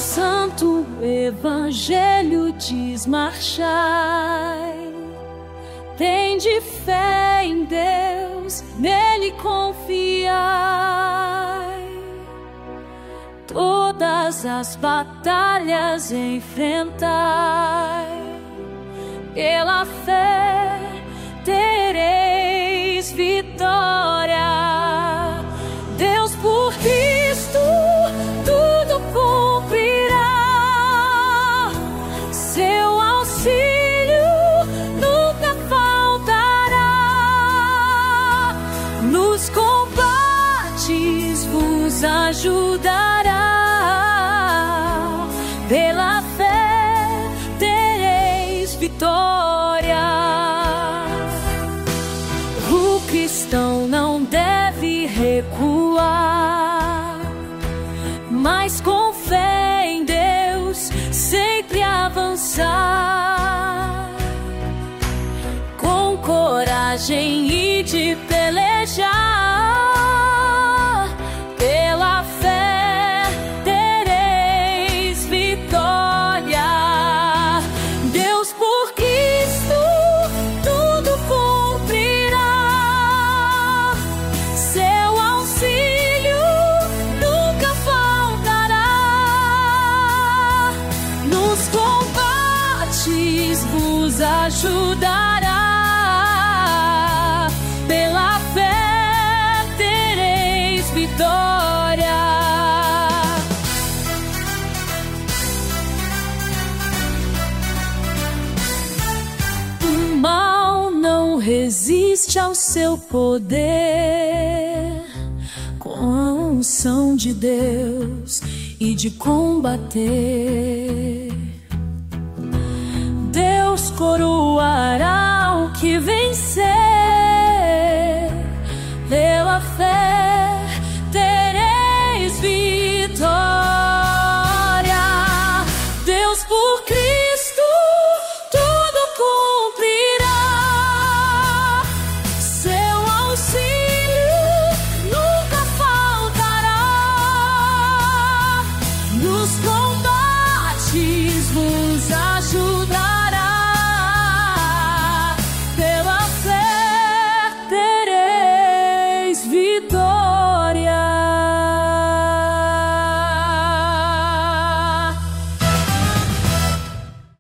santo evangelho diz: marchai. Tende fé em Deus, nele confiai. Todas as batalhas enfrentai. Pela fé tereis vitória. Deus por Cristo tudo cumprirá. Seu auxílio nunca faltará. Nos combates vos ajudará. Pela fé tereis vitória. O cristão não deve recuar, mas com fé em Deus sempre avançar. Com coragem e de pelejar, pela fé tereis vitória. Deus por Cristo tudo cumprirá. Seu auxílio nunca faltará. Nos combates vos ajudará. Pela fé tereis vitória. O mal não resiste ao seu poder. Com a unção de Deus e de combater, Deus coroará o que vencer. Pela fé tereis vitória. Deus por Cristo tudo cumprirá. Seu auxílio nunca faltará. Nos combates vos ajudará.